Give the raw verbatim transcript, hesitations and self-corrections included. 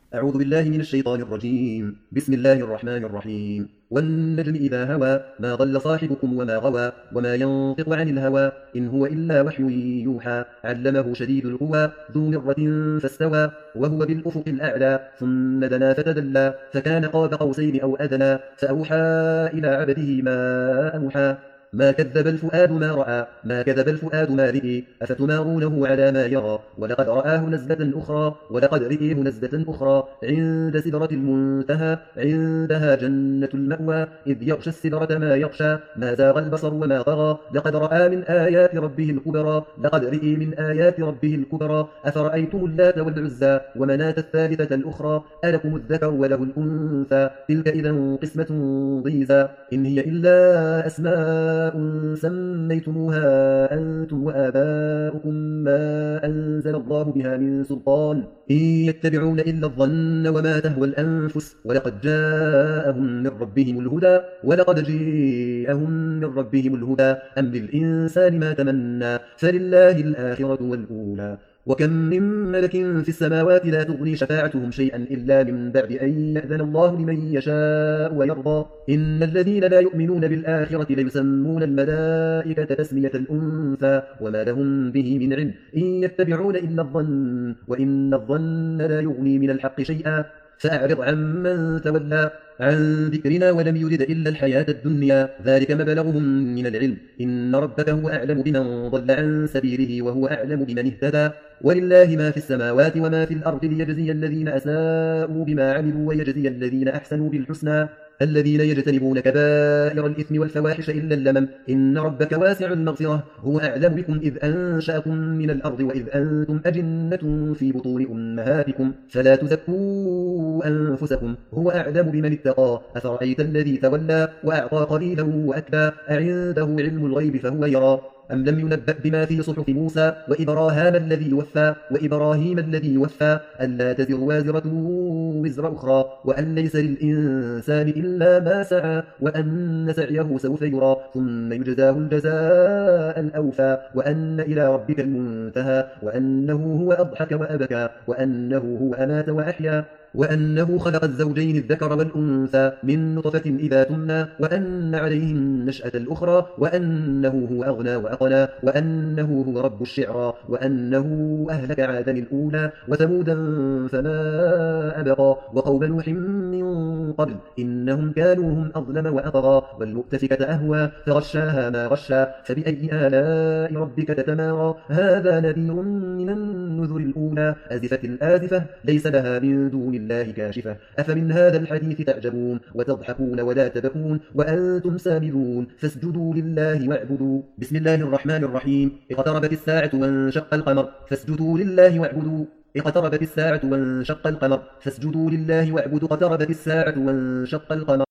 أعوذ بالله من الشيطان الرجيم. بسم الله الرحمن الرحيم. والنجم إذا هوى ما ضل صاحبكم وما غوى وما ينطق عن الهوى إن هو إلا وحي يوحى علمه شديد القوى ذو مرة فاستوى وهو بالأفق الأعلى ثم دنا فتدلى فكان قاب قوسين أو أدنى فأوحى إلى عبده ما أوحى ما كذب الفؤاد ما رأى ما كذب الفؤاد ما رئي أفتمارونه على ما يرى ولقد رآه نزلة أخرى ولقد رئيه نزلة أخرى عند سدرة المنتهى عندها جنة المأوى إذ يغشى السدرة ما يغشى ما زاغ البصر وما طغى لقد رأى من آيات ربه الكبرى لقد رئي من آيات ربه الكبرى أفرأيتم اللات والعزى ومناة الثالثة الأخرى ألكم الذكر وله الأنثى تلك إذا قسمة ضيزى إن هي إلا أسماء سميتموها أنتم وآباؤكم ما أنزل الله بها من سلطان إن يتبعون إلا الظن وما تهوى الأنفس ولقد جاءهم من ربهم الهدى ولقد جاءهم من ربهم الهدى أم للإنسان ما تمنى فلله الآخرة والأولى وكم من ملك في السماوات لا تغني شفاعتهم شيئا إلا من بعد أن يأذن الله لمن يشاء ويرضى إن الذين لا يؤمنون بالآخرة ليسمون الملائكة تسمية الأنثى وما لهم به من علم إن يتبعون إلا الظن وإن الظن لا يغني من الحق شيئا فأعرض عمن تولى عن ذكرنا ولم يرد إلا الحياة الدنيا ذلك مبلغهم من العلم إن ربك هو أعلم بمن ضل عن سبيله وهو أعلم بمن اهتدى ولله ما في السماوات وما في الأرض ليجزي الذين أساءوا بما عملوا ويجزي الذين أحسنوا بالحسنى الذين يجتنبون كبائر الإثم والفواحش إلا اللمم إن ربك واسع المغفرة هو أعلم بكم إذ أنشأكم من الأرض وإذ أنتم أجنة في بطون أمهاتكم فلا تزكوا أنفسكم هو أعلم بمن اتقى أفرأيت الذي تولى وأعطى قليلا وأكدى أعنده علم الغيب فهو يرى أم لم ينبأ بما في صحف موسى وإبراهام الذي وفى وإبراهيم الذي وفى ألا تزر وازرة وزر أخرى وأن ليس للإنسان إلا ما سعى وأن سعيه سوف يرى ثم يجزاه الجزاء الأوفى وأن إلى ربك المنتهى وأنه هو أضحك وأبكى وأنه هو أمات وأحيا وأنه خلق الزوجين الذكر والأنثى من نطفة إذا تمنى وأن عليه النشأة الأخرى وأنه هو أغنى وأقنى وأنه هو رب الشعرى وأنه أهلك عادا الأولى وثمودا فما أبقى وقوم نوح من قبل إنهم كانوا هم أظلم وأطغى والمؤتفكة أهوى فغشاها ما غشى فبأي آلاء ربك تتمارى هذا نذير من النذر الأولى أزفت الآزفة ليس لها من دون الله كاشفة أفمن هذا الحديث تعجبون وتضحكون ولا تبكون وأنتم سامدون فاسجدوا لله واعبدوا بسم الله الرحمن الرحيم اقتربت الساعة وانشق القمر فاسجدوا لله واعبدوا اقتربت الساعة وانشق القمر فاسجدوا لله واعبدوا اقتربت الساعة وانشق القمر